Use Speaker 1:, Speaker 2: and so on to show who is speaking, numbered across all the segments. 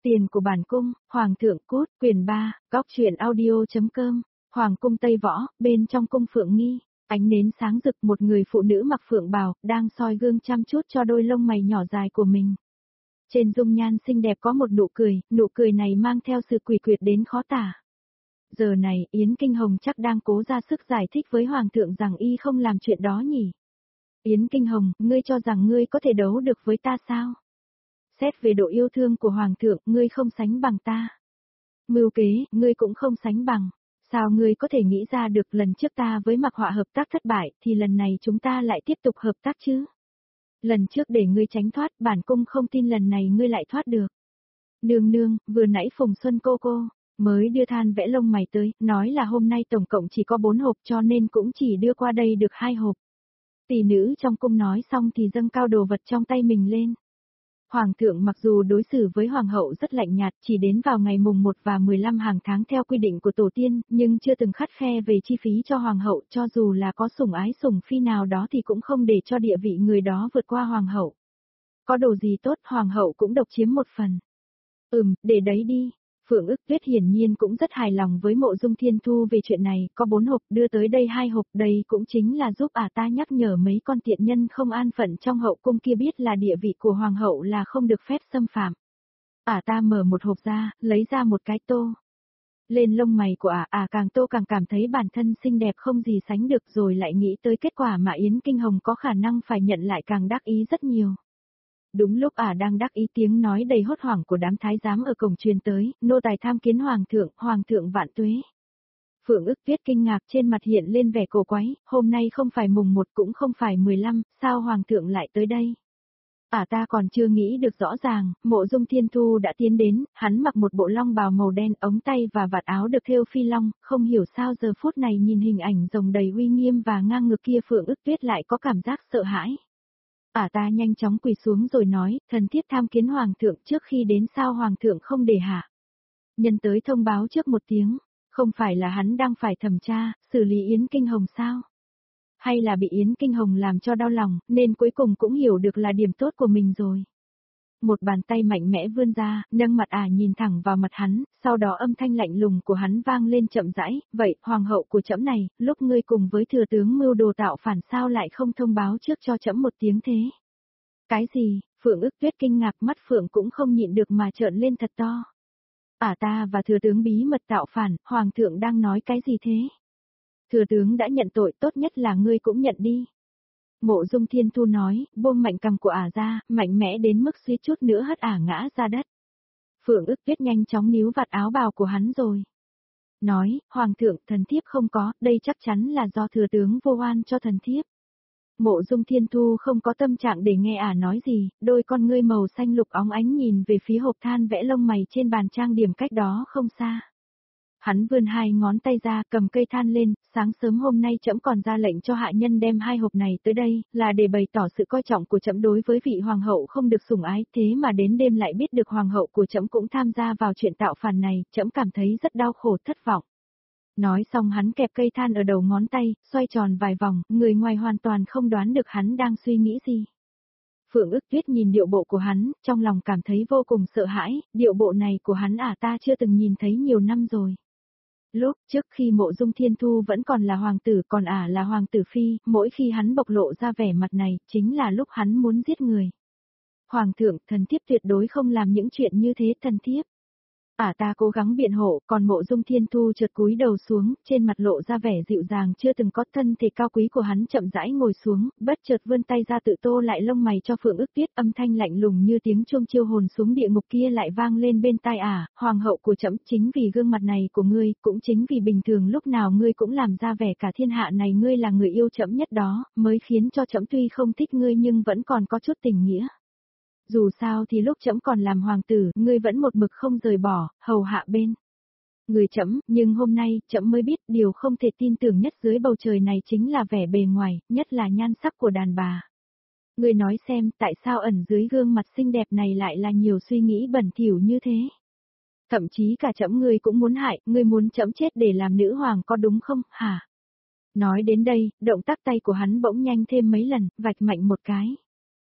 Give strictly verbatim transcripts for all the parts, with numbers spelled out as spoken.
Speaker 1: Tiền của bản cung, Hoàng thượng cút, quyền ba, góc truyện audio.com, Hoàng cung Tây Võ, bên trong cung Phượng Nghi, ánh nến sáng rực, một người phụ nữ mặc phượng bào, đang soi gương chăm chút cho đôi lông mày nhỏ dài của mình. Trên dung nhan xinh đẹp có một nụ cười, nụ cười này mang theo sự quỷ quyệt đến khó tả. Giờ này, Yến Kinh Hồng chắc đang cố ra sức giải thích với Hoàng thượng rằng y không làm chuyện đó nhỉ. Yến Kinh Hồng, ngươi cho rằng ngươi có thể đấu được với ta sao? Xét về độ yêu thương của Hoàng thượng, ngươi không sánh bằng ta. Mưu kế, ngươi cũng không sánh bằng. Sao ngươi có thể nghĩ ra được lần trước ta với Mặc Họa hợp tác thất bại, thì lần này chúng ta lại tiếp tục hợp tác chứ? Lần trước để ngươi tránh thoát, bản cung không tin lần này ngươi lại thoát được. Nương nương, vừa nãy Phùng Xuân cô cô mới đưa than vẽ lông mày tới, nói là hôm nay tổng cộng chỉ có bốn hộp cho nên cũng chỉ đưa qua đây được hai hộp. Tỷ nữ trong cung nói xong thì dâng cao đồ vật trong tay mình lên. Hoàng thượng mặc dù đối xử với hoàng hậu rất lạnh nhạt, chỉ đến vào ngày mùng một và mười lăm hàng tháng theo quy định của tổ tiên, nhưng chưa từng khắt khe về chi phí cho hoàng hậu, cho dù là có sủng ái sủng phi nào đó thì cũng không để cho địa vị người đó vượt qua hoàng hậu. Có đồ gì tốt hoàng hậu cũng độc chiếm một phần. Ừm, để đấy đi. Phượng ức tuyết hiển nhiên cũng rất hài lòng với Mộ Dung Thiên Thu về chuyện này, có bốn hộp đưa tới đây hai hộp, đây cũng chính là giúp ả ta nhắc nhở mấy con tiện nhân không an phận trong hậu cung kia biết là địa vị của hoàng hậu là không được phép xâm phạm. Ả ta mở một hộp ra, lấy ra một cái tô. Lên lông mày của ả, ả càng tô càng cảm thấy bản thân xinh đẹp không gì sánh được, rồi lại nghĩ tới kết quả mà Yến Kinh Hồng có khả năng phải nhận lại càng đắc ý rất nhiều. Đúng lúc ả đang đắc ý, tiếng nói đầy hốt hoảng của đám thái giám ở cổng truyền tới, nô tài tham kiến hoàng thượng, hoàng thượng vạn tuế. Phượng ức tuyết kinh ngạc, trên mặt hiện lên vẻ cổ quái, hôm nay không phải mùng một cũng không phải mười lăm, sao hoàng thượng lại tới đây? Ả ta còn chưa nghĩ được rõ ràng, Mộ Dung Thiên Thu đã tiến đến, hắn mặc một bộ long bào màu đen, ống tay và vạt áo được thêu phi long, không hiểu sao giờ phút này nhìn hình ảnh rồng đầy uy nghiêm và ngang ngược kia Phượng ức tuyết lại có cảm giác sợ hãi. Ả ta nhanh chóng quỳ xuống rồi nói, thần thiếp tham kiến hoàng thượng, trước khi đến sao hoàng thượng không để hạ. Nhân tới thông báo trước một tiếng, không phải là hắn đang phải thẩm tra, xử lý Yến Kinh Hồng sao? Hay là bị Yến Kinh Hồng làm cho đau lòng, nên cuối cùng cũng hiểu được là điểm tốt của mình rồi. Một bàn tay mạnh mẽ vươn ra, nâng mặt ả nhìn thẳng vào mặt hắn, sau đó âm thanh lạnh lùng của hắn vang lên chậm rãi, vậy, hoàng hậu của trẫm này, lúc ngươi cùng với thừa tướng mưu đồ tạo phản sao lại không thông báo trước cho trẫm một tiếng thế? Cái gì? Phượng ức tuyết kinh ngạc, mắt Phượng cũng không nhịn được mà trợn lên thật to. Ả ta và thừa tướng bí mật tạo phản, hoàng thượng đang nói cái gì thế? Thừa tướng đã nhận tội, tốt nhất là ngươi cũng nhận đi. Mộ Dung Thiên Thu nói, buông mạnh cằm của ả ra, mạnh mẽ đến mức suýt chút nữa hất ả ngã ra đất. Phượng ức tuyết nhanh chóng níu vạt áo bào của hắn rồi. Nói, hoàng thượng, thần thiếp không có, đây chắc chắn là do thừa tướng vô oan cho thần thiếp. Mộ Dung Thiên Thu không có tâm trạng để nghe ả nói gì, đôi con ngươi màu xanh lục óng ánh nhìn về phía hộp than vẽ lông mày trên bàn trang điểm cách đó không xa. Hắn vươn hai ngón tay ra, cầm cây than lên, sáng sớm hôm nay trẫm còn ra lệnh cho hạ nhân đem hai hộp này tới đây, là để bày tỏ sự coi trọng của trẫm đối với vị hoàng hậu không được sủng ái, thế mà đến đêm lại biết được hoàng hậu của trẫm cũng tham gia vào chuyện tạo phản này, trẫm cảm thấy rất đau khổ thất vọng. Nói xong hắn kẹp cây than ở đầu ngón tay, xoay tròn vài vòng, người ngoài hoàn toàn không đoán được hắn đang suy nghĩ gì. Phượng ức tuyết nhìn điệu bộ của hắn, trong lòng cảm thấy vô cùng sợ hãi, điệu bộ này của hắn ả ta chưa từng nhìn thấy nhiều năm rồi. Lúc trước khi Mộ Dung Thiên Thu vẫn còn là hoàng tử, còn ả là hoàng tử phi, mỗi khi hắn bộc lộ ra vẻ mặt này, chính là lúc hắn muốn giết người. Hoàng thượng, thần thiếp tuyệt đối không làm những chuyện như thế, thần thiếp. Ả ta cố gắng biện hộ, còn Mộ Dung Thiên Thu chợt cúi đầu xuống, trên mặt lộ ra vẻ dịu dàng chưa từng có, thân thể cao quý của hắn chậm rãi ngồi xuống, bất chợt vươn tay ra tự tô lại lông mày cho Phượng ức tuyết, âm thanh lạnh lùng như tiếng chuông chiêu hồn xuống địa ngục kia lại vang lên bên tai ả, hoàng hậu của trẫm, chính vì gương mặt này của ngươi, cũng chính vì bình thường lúc nào ngươi cũng làm ra vẻ cả thiên hạ này ngươi là người yêu trẫm nhất đó, mới khiến cho trẫm tuy không thích ngươi nhưng vẫn còn có chút tình nghĩa. Dù sao thì lúc trẫm còn làm hoàng tử, ngươi vẫn một mực không rời bỏ, hầu hạ bên người trẫm, nhưng hôm nay, trẫm mới biết điều không thể tin tưởng nhất dưới bầu trời này chính là vẻ bề ngoài, nhất là nhan sắc của đàn bà. Ngươi nói xem, tại sao ẩn dưới gương mặt xinh đẹp này lại là nhiều suy nghĩ bẩn thỉu như thế? Thậm chí cả trẫm ngươi cũng muốn hại, ngươi muốn trẫm chết để làm nữ hoàng có đúng không, hả? Nói đến đây, động tác tay của hắn bỗng nhanh thêm mấy lần, vạch mạnh một cái.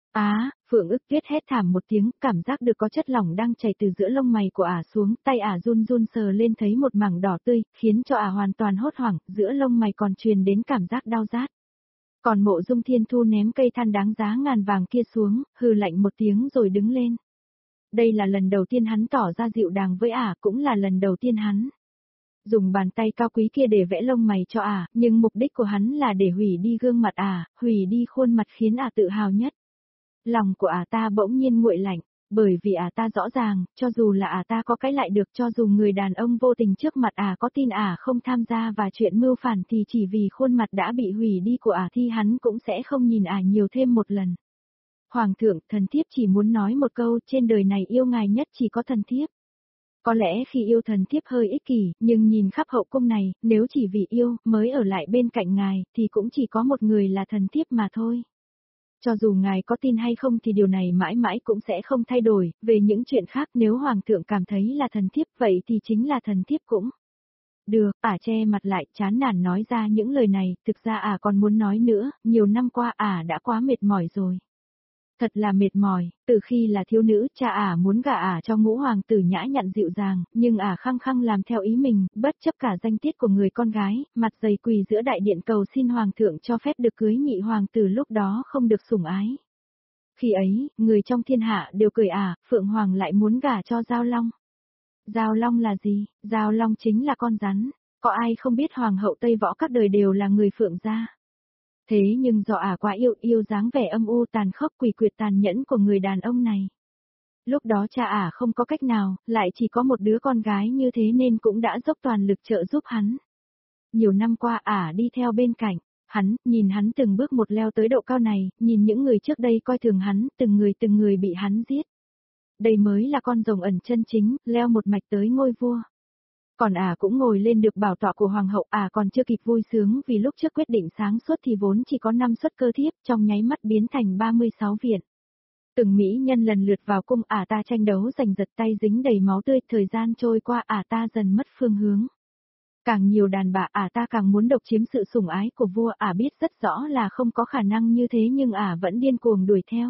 Speaker 1: Á, Phượng ức tuyết hét thảm một tiếng, cảm giác được có chất lỏng đang chảy từ giữa lông mày của ả xuống, tay ả run run sờ lên thấy một mảng đỏ tươi, khiến cho ả hoàn toàn hốt hoảng, giữa lông mày còn truyền đến cảm giác đau rát. Còn Mộ Dung Thiên Thu ném cây than đáng giá ngàn vàng kia xuống, hừ lạnh một tiếng rồi đứng lên. Đây là lần đầu tiên hắn tỏ ra dịu dàng với ả, cũng là lần đầu tiên hắn dùng bàn tay cao quý kia để vẽ lông mày cho ả, nhưng mục đích của hắn là để hủy đi gương mặt ả, hủy đi khuôn mặt khiến ả tự hào nhất. Lòng của ả ta bỗng nhiên nguội lạnh, bởi vì ả ta rõ ràng, cho dù là ả ta có cái lại được, cho dù người đàn ông vô tình trước mặt ả có tin ả không tham gia vào chuyện mưu phản thì chỉ vì khuôn mặt đã bị hủy đi của ả thì hắn cũng sẽ không nhìn ả nhiều thêm một lần. Hoàng thượng, thần thiếp chỉ muốn nói một câu, trên đời này yêu ngài nhất chỉ có thần thiếp. Có lẽ khi yêu thần thiếp hơi ích kỷ, nhưng nhìn khắp hậu cung này, nếu chỉ vì yêu, mới ở lại bên cạnh ngài, thì cũng chỉ có một người là thần thiếp mà thôi. Cho dù ngài có tin hay không thì điều này mãi mãi cũng sẽ không thay đổi, về những chuyện khác nếu hoàng thượng cảm thấy là thần thiếp vậy thì chính là thần thiếp cũng. Được, ả che mặt lại, chán nản nói ra những lời này, thực ra ả còn muốn nói nữa, nhiều năm qua ả đã quá mệt mỏi rồi. Thật là mệt mỏi, từ khi là thiếu nữ, cha ả muốn gả ả cho ngũ hoàng tử nhã nhặn dịu dàng, nhưng ả khăng khăng làm theo ý mình, bất chấp cả danh tiết của người con gái, mặt dày quỳ giữa đại điện cầu xin hoàng thượng cho phép được cưới nhị hoàng tử lúc đó không được sủng ái. Khi ấy, người trong thiên hạ đều cười ả, Phượng Hoàng lại muốn gả cho Giao Long. Giao Long là gì? Giao Long chính là con rắn, có ai không biết hoàng hậu Tây Võ các đời đều là người Phượng gia. Thế nhưng do ả quá yêu yêu dáng vẻ âm u tàn khốc quỷ quyệt tàn nhẫn của người đàn ông này. Lúc đó cha ả không có cách nào, lại chỉ có một đứa con gái như thế nên cũng đã dốc toàn lực trợ giúp hắn. Nhiều năm qua ả đi theo bên cạnh, hắn, nhìn hắn từng bước một leo tới độ cao này, nhìn những người trước đây coi thường hắn, từng người từng người bị hắn giết. Đây mới là con rồng ẩn chân chính, leo một mạch tới ngôi vua. Còn ả à cũng ngồi lên được bảo tọa của hoàng hậu, ả à còn chưa kịp vui sướng vì lúc trước quyết định sáng suốt thì vốn chỉ có năm suất cơ thiếp, trong nháy mắt biến thành ba mươi sáu viện. Từng mỹ nhân lần lượt vào cung, ả à ta tranh đấu giành giật, tay dính đầy máu tươi, thời gian trôi qua ả à ta dần mất phương hướng. Càng nhiều đàn bà ả à ta càng muốn độc chiếm sự sủng ái của vua, ả à biết rất rõ là không có khả năng như thế nhưng ả à vẫn điên cuồng đuổi theo.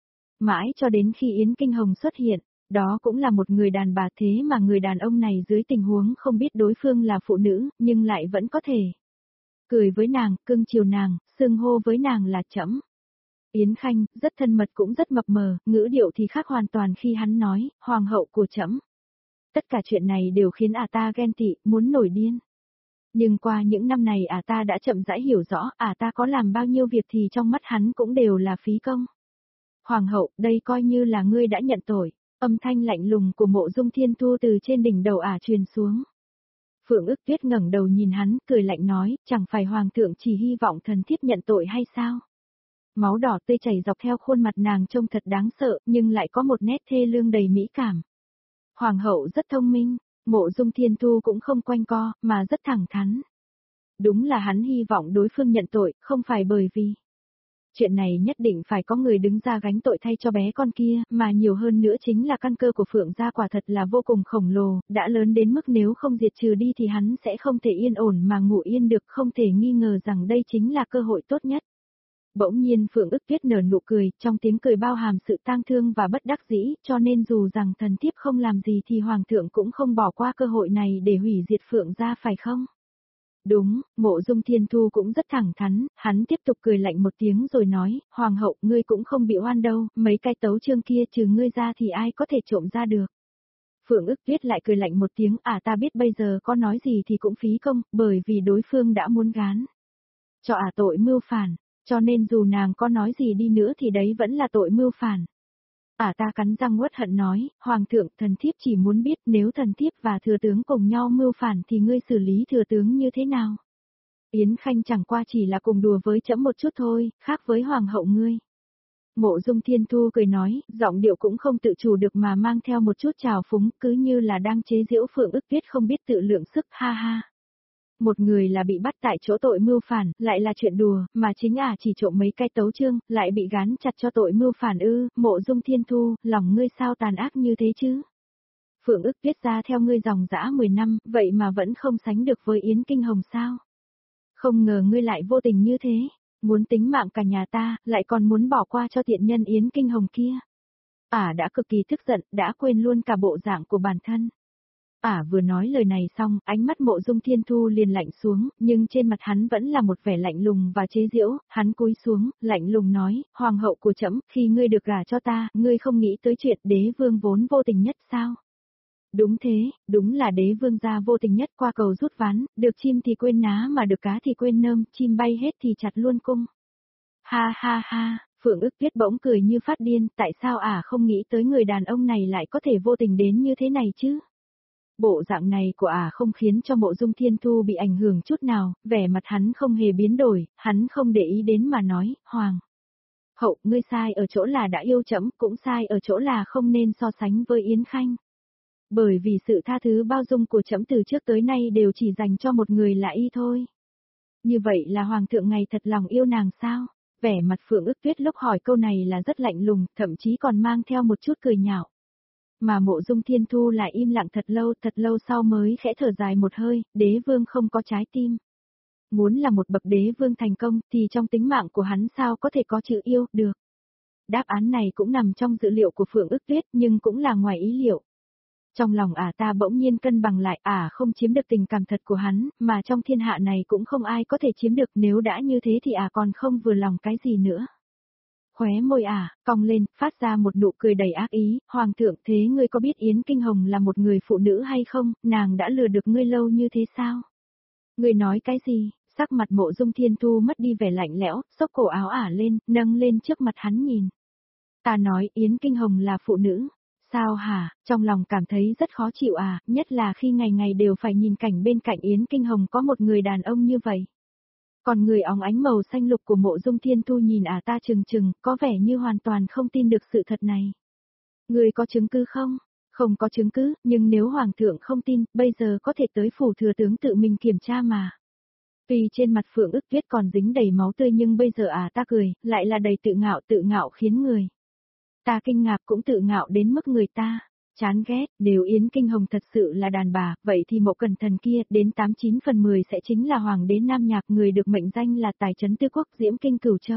Speaker 1: Mãi cho đến khi Yến Kinh Hồng xuất hiện. Đó cũng là một người đàn bà, thế mà người đàn ông này dưới tình huống không biết đối phương là phụ nữ, nhưng lại vẫn có thể cười với nàng, cưng chiều nàng, xưng hô với nàng là trẫm. Yến Khanh, rất thân mật cũng rất mập mờ, ngữ điệu thì khác hoàn toàn khi hắn nói, hoàng hậu của trẫm. Tất cả chuyện này đều khiến ả ta ghen tị, muốn nổi điên. Nhưng qua những năm này ả ta đã chậm rãi hiểu rõ, ả ta có làm bao nhiêu việc thì trong mắt hắn cũng đều là phí công. Hoàng hậu, đây coi như là ngươi đã nhận tội. Âm thanh lạnh lùng của Mộ Dung Thiên Thu từ trên đỉnh đầu ả truyền xuống. Phượng ức tuyết ngẩng đầu nhìn hắn, cười lạnh nói, chẳng phải hoàng thượng chỉ hy vọng thần thiếp nhận tội hay sao? Máu đỏ tươi chảy dọc theo khuôn mặt nàng trông thật đáng sợ, nhưng lại có một nét thê lương đầy mỹ cảm. Hoàng hậu rất thông minh, Mộ Dung Thiên Thu cũng không quanh co, mà rất thẳng thắn. Đúng là hắn hy vọng đối phương nhận tội, không phải bởi vì chuyện này nhất định phải có người đứng ra gánh tội thay cho bé con kia, mà nhiều hơn nữa chính là căn cơ của Phượng gia quả thật là vô cùng khổng lồ, đã lớn đến mức nếu không diệt trừ đi thì hắn sẽ không thể yên ổn mà ngủ yên được, không thể nghi ngờ rằng đây chính là cơ hội tốt nhất. Bỗng nhiên Phượng ức tuyết nở nụ cười, trong tiếng cười bao hàm sự tang thương và bất đắc dĩ, cho nên dù rằng thần thiếp không làm gì thì hoàng thượng cũng không bỏ qua cơ hội này để hủy diệt Phượng gia phải không? Đúng, Mộ Dung Thiên Thu cũng rất thẳng thắn, hắn tiếp tục cười lạnh một tiếng rồi nói, hoàng hậu, ngươi cũng không bị oan đâu, mấy cái tấu chương kia trừ ngươi ra thì ai có thể trộm ra được. Phượng ức tuyết lại cười lạnh một tiếng, à ta biết bây giờ có nói gì thì cũng phí công, bởi vì đối phương đã muốn gán cho à tội mưu phản, cho nên dù nàng có nói gì đi nữa thì đấy vẫn là tội mưu phản. Ả ta cắn răng uất hận nói, hoàng thượng, thần thiếp chỉ muốn biết nếu thần thiếp và thừa tướng cùng nhau mưu phản thì ngươi xử lý thừa tướng như thế nào? Yến Khanh chẳng qua chỉ là cùng đùa với trẫm một chút thôi, khác với hoàng hậu ngươi. Mộ Dung Thiên Thu cười nói, giọng điệu cũng không tự chủ được mà mang theo một chút trào phúng, cứ như là đang chế giễu Phượng ức tuyết không biết tự lượng sức, ha ha. Một người là bị bắt tại chỗ tội mưu phản, lại là chuyện đùa, mà chính ả chỉ trộm mấy cái tấu chương, lại bị gán chặt cho tội mưu phản ư, Mộ Dung Thiên Thu, lòng ngươi sao tàn ác như thế chứ? Phượng ức tuyết ra theo ngươi dòng dã mười năm, vậy mà vẫn không sánh được với Yến Kinh Hồng sao? Không ngờ ngươi lại vô tình như thế. Muốn tính mạng cả nhà ta, lại còn muốn bỏ qua cho tiện nhân Yến Kinh Hồng kia. Ả đã cực kỳ tức giận, đã quên luôn cả bộ dạng của bản thân. Ả vừa nói lời này xong, ánh mắt Mộ Dung Thiên Thu liền lạnh xuống, nhưng trên mặt hắn vẫn là một vẻ lạnh lùng và chế giễu, hắn cúi xuống, lạnh lùng nói, hoàng hậu của trẫm, khi ngươi được gả cho ta, ngươi không nghĩ tới chuyện đế vương vốn vô tình nhất sao? Đúng thế, đúng là đế vương gia vô tình nhất, qua cầu rút ván, được chim thì quên ná mà được cá thì quên nơm, chim bay hết thì chặt luôn cung. Ha ha ha, Phượng Ức Tuyết bỗng cười như phát điên, tại sao Ả không nghĩ tới người đàn ông này lại có thể vô tình đến như thế này chứ? Bộ dạng này của Ả không khiến cho Mộ Dung Thiên Thu bị ảnh hưởng chút nào, vẻ mặt hắn không hề biến đổi, hắn không để ý đến mà nói, Hoàng hậu, ngươi sai ở chỗ là đã yêu trẫm, cũng sai ở chỗ là không nên so sánh với Yến Khanh. Bởi vì sự tha thứ bao dung của trẫm từ trước tới nay đều chỉ dành cho một người là y thôi. Như vậy là Hoàng thượng ngày thật lòng yêu nàng sao? Vẻ mặt Phượng Ức Tuyết lúc hỏi câu này là rất lạnh lùng, thậm chí còn mang theo một chút cười nhạo. Mà Mộ Dung Thiên Thu lại im lặng thật lâu, thật lâu sau mới khẽ thở dài một hơi, đế vương không có trái tim. Muốn là một bậc đế vương thành công thì trong tính mạng của hắn sao có thể có chữ yêu, được. Đáp án này cũng nằm trong dữ liệu của Phượng Ức Tuyết nhưng cũng là ngoài ý liệu. Trong lòng Ả ta bỗng nhiên cân bằng lại, Ả không chiếm được tình cảm thật của hắn, mà trong thiên hạ này cũng không ai có thể chiếm được, nếu đã như thế thì Ả còn không vừa lòng cái gì nữa. Khóe môi Ả, cong lên, phát ra một nụ cười đầy ác ý, Hoàng thượng, thế ngươi có biết Yến Kinh Hồng là một người phụ nữ hay không, nàng đã lừa được ngươi lâu như thế sao? Ngươi nói cái gì? Sắc mặt Mộ Dung Thiên Thu mất đi vẻ lạnh lẽo, xốc cổ áo Ả lên, nâng lên trước mặt hắn nhìn. Ta nói Yến Kinh Hồng là phụ nữ. Sao hả, trong lòng cảm thấy rất khó chịu à, nhất là khi ngày ngày đều phải nhìn cảnh bên cạnh Yến Kinh Hồng có một người đàn ông như vậy. Còn người óng ánh màu xanh lục của Mộ Dung Thiên Thu nhìn Ả ta chừng chừng, có vẻ như hoàn toàn không tin được sự thật này. Người có chứng cứ không? Không có chứng cứ, nhưng nếu Hoàng thượng không tin, bây giờ có thể tới phủ thừa tướng tự mình kiểm tra mà. Tuy trên mặt Phượng Ức Tuyết còn dính đầy máu tươi nhưng bây giờ Ả ta cười, lại là đầy tự ngạo tự ngạo khiến người ta kinh ngạc cũng tự ngạo đến mức người ta chán ghét, nếu Yến Kinh Hồng thật sự là đàn bà, vậy thì Mộ Cẩn Thần kia đến tám chín phần mười sẽ chính là hoàng đế Nam Nhạc, người được mệnh danh là tài trấn Tư Quốc Diễm Kinh Cửu Châu.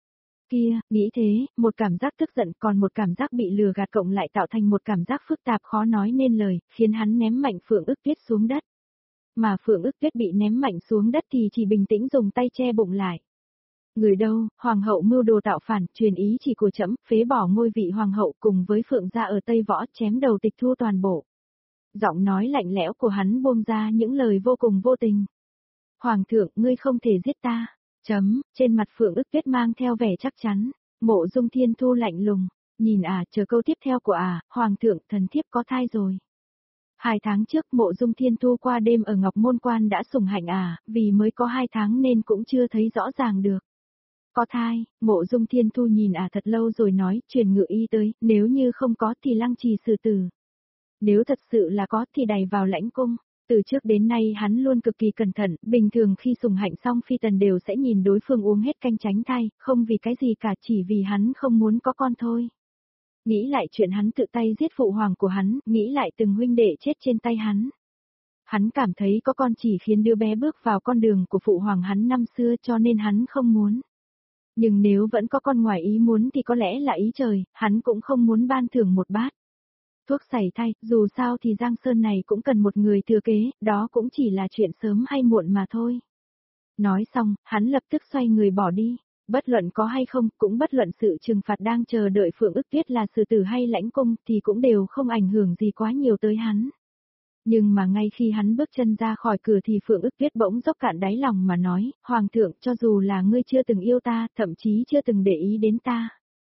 Speaker 1: Kia, nghĩ thế, một cảm giác tức giận còn một cảm giác bị lừa gạt cộng lại tạo thành một cảm giác phức tạp khó nói nên lời, khiến hắn ném mạnh Phượng Ức Tuyết xuống đất. Mà Phượng Ức Tuyết bị ném mạnh xuống đất thì chỉ bình tĩnh dùng tay che bụng lại. Người đâu, hoàng hậu mưu đồ tạo phản, truyền ý chỉ của trẫm, phế bỏ ngôi vị hoàng hậu cùng với Phượng gia ở Tây Võ, chém đầu tịch thu toàn bộ. Giọng nói lạnh lẽo của hắn buông ra những lời vô cùng vô tình. Hoàng thượng, ngươi không thể giết ta. Chấm, trên mặt Phượng Ức Tuyết mang theo vẻ chắc chắn. Mộ Dung Thiên Thu lạnh lùng, nhìn à, chờ câu tiếp theo của à, hoàng thượng, thần thiếp có thai rồi. Hai tháng trước Mộ Dung Thiên Thu qua đêm ở Ngọc Môn Quan đã sủng hạnh à, vì mới có hai tháng nên cũng chưa thấy rõ ràng được. Có thai, Mộ Dung Thiên Thu nhìn à thật lâu rồi nói, truyền ngự y tới, nếu như không có thì lăng trì xử tử. Nếu thật sự là có thì đày vào lãnh cung. Từ trước đến nay hắn luôn cực kỳ cẩn thận, bình thường khi sủng hạnh xong phi tần đều sẽ nhìn đối phương uống hết canh tránh thai, không vì cái gì cả, chỉ vì hắn không muốn có con thôi. Nghĩ lại chuyện hắn tự tay giết phụ hoàng của hắn, nghĩ lại từng huynh đệ chết trên tay hắn. Hắn cảm thấy có con chỉ khiến đứa bé bước vào con đường của phụ hoàng hắn năm xưa cho nên hắn không muốn. Nhưng nếu vẫn có con ngoài ý muốn thì có lẽ là ý trời, hắn cũng không muốn ban thưởng một bát thuốc sảy thai, dù sao thì Giang Sơn này cũng cần một người thừa kế, đó cũng chỉ là chuyện sớm hay muộn mà thôi. Nói xong, hắn lập tức xoay người bỏ đi, bất luận có hay không, cũng bất luận sự trừng phạt đang chờ đợi Phượng Ức Tuyết là xử tử hay lãnh cung thì cũng đều không ảnh hưởng gì quá nhiều tới hắn. Nhưng mà ngay khi hắn bước chân ra khỏi cửa thì Phượng Ức Tuyết bỗng dốc cạn đáy lòng mà nói, Hoàng thượng, cho dù là ngươi chưa từng yêu ta, thậm chí chưa từng để ý đến ta.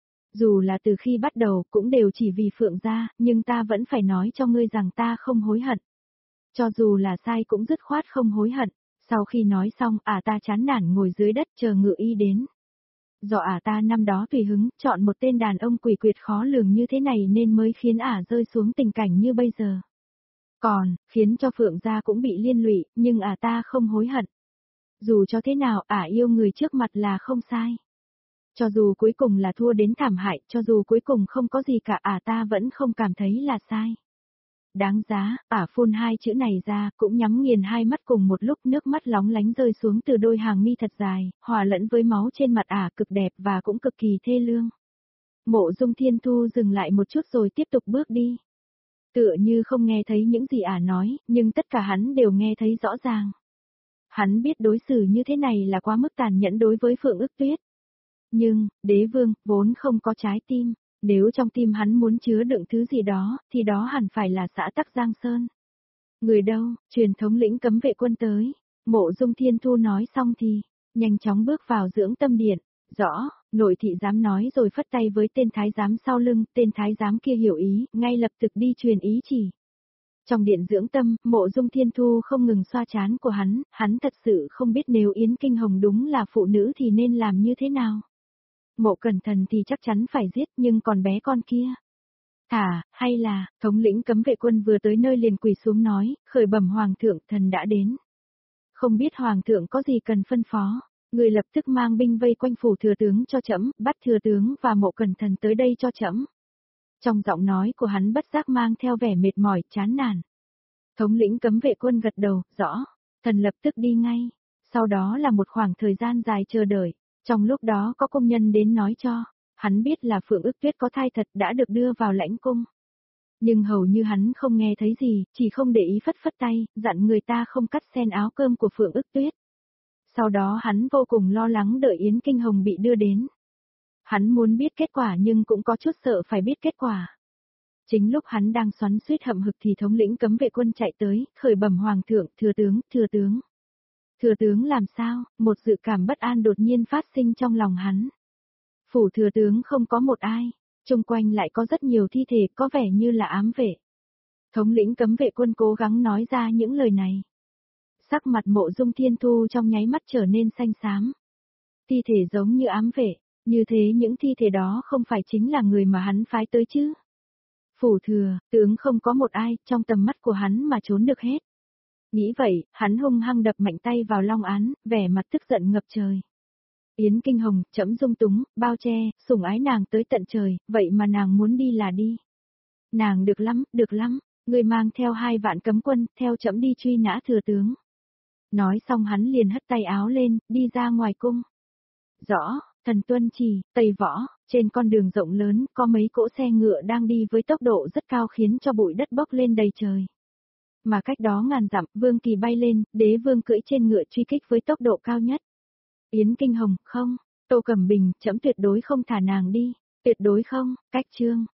Speaker 1: Dù là từ khi bắt đầu cũng đều chỉ vì Phượng gia, nhưng ta vẫn phải nói cho ngươi rằng ta không hối hận. Cho dù là sai cũng dứt khoát không hối hận. Sau khi nói xong, ả ta chán nản ngồi dưới đất chờ ngự y đến. Do ả ta năm đó tùy hứng, chọn một tên đàn ông quỷ quyệt khó lường như thế này nên mới khiến ả rơi xuống tình cảnh như bây giờ. Còn, khiến cho Phượng gia cũng bị liên lụy, nhưng ả ta không hối hận. Dù cho thế nào, ả yêu người trước mặt là không sai. Cho dù cuối cùng là thua đến thảm hại, cho dù cuối cùng không có gì cả, ả ta vẫn không cảm thấy là sai. đáng giá, ả phun hai chữ này ra, cũng nhắm nghiền hai mắt cùng một lúc, nước mắt lóng lánh rơi xuống từ đôi hàng mi thật dài, hòa lẫn với máu trên mặt ả cực đẹp và cũng cực kỳ thê lương. Mộ Dung Thiên Thu dừng lại một chút rồi tiếp tục bước đi. Tựa như không nghe thấy những gì ả nói, nhưng tất cả hắn đều nghe thấy rõ ràng. Hắn biết đối xử như thế này là quá mức tàn nhẫn đối với Phượng Ức Tuyết. Nhưng, đế vương, vốn không có trái tim, nếu trong tim hắn muốn chứa đựng thứ gì đó, thì đó hẳn phải là xã Tắc Giang Sơn. Người đâu, truyền thống lĩnh cấm vệ quân tới. Mộ Dung Thiên Thu nói xong thì, nhanh chóng bước vào dưỡng tâm điện. Rõ, nội thị giám nói rồi phất tay với tên thái giám sau lưng, tên thái giám kia hiểu ý, ngay lập tức đi truyền ý chỉ. Trong điện dưỡng tâm, Mộ Dung Thiên Thu không ngừng xoa trán của hắn, hắn thật sự không biết nếu Yến Kinh Hồng đúng là phụ nữ thì nên làm như thế nào. Mộ Cẩn Thần thì chắc chắn phải giết, nhưng còn bé con kia. Thả, hay là, thống lĩnh cấm vệ quân vừa tới nơi liền quỳ xuống nói, khởi bẩm hoàng thượng, thần đã đến. Không biết hoàng thượng có gì cần phân phó, người lập tức mang binh vây quanh phủ thừa tướng cho trẫm, bắt thừa tướng và Mộ Cẩn Thần tới đây cho trẫm. Trong giọng nói của hắn bất giác mang theo vẻ mệt mỏi, chán nản. Thống lĩnh cấm vệ quân gật đầu, rõ, thần lập tức đi ngay. Sau đó là một khoảng thời gian dài chờ đợi, trong lúc đó có công nhân đến nói cho, hắn biết là Phượng Ức Tuyết có thai thật đã được đưa vào lãnh cung. Nhưng hầu như hắn không nghe thấy gì, chỉ không để ý phất phất tay, dặn người ta không cắt xen áo cơm của Phượng Ức Tuyết. Sau đó hắn vô cùng lo lắng đợi Yến Kinh Hồng bị đưa đến. Hắn muốn biết kết quả nhưng cũng có chút sợ phải biết kết quả. Chính lúc hắn đang xoắn xuýt hậm hực thì thống lĩnh cấm vệ quân chạy tới, khởi bẩm hoàng thượng, thừa tướng, thừa tướng. Thừa tướng làm sao, một dự cảm bất an đột nhiên phát sinh trong lòng hắn. Phủ thừa tướng không có một ai, xung quanh lại có rất nhiều thi thể có vẻ như là ám vệ. Thống lĩnh cấm vệ quân cố gắng nói ra những lời này. Sắc mặt Mộ Dung Thiên Thu trong nháy mắt trở nên xanh xám. Thi thể giống như ám vệ, như thế những thi thể đó không phải chính là người mà hắn phái tới chứ. Phủ thừa, tướng không có một ai trong tầm mắt của hắn mà trốn được hết. Nghĩ vậy, hắn hung hăng đập mạnh tay vào long án, vẻ mặt tức giận ngập trời. Yến Kinh Hồng, trẫm dung túng, bao che, sủng ái nàng tới tận trời, vậy mà nàng muốn đi là đi. Nàng được lắm, được lắm, người mang theo hai vạn cấm quân, theo trẫm đi truy nã thừa tướng. Nói xong hắn liền hất tay áo lên, đi ra ngoài cung. Rõ, thần tuân chỉ, Tây Võ, trên con đường rộng lớn, có mấy cỗ xe ngựa đang đi với tốc độ rất cao khiến cho bụi đất bốc lên đầy trời. Mà cách đó ngàn dặm, Vương Kỳ bay lên, đế vương cưỡi trên ngựa truy kích với tốc độ cao nhất. Yến Kinh Hồng, không, Tô Cẩm Bình, trẫm tuyệt đối không thả nàng đi, tuyệt đối không, cách chương.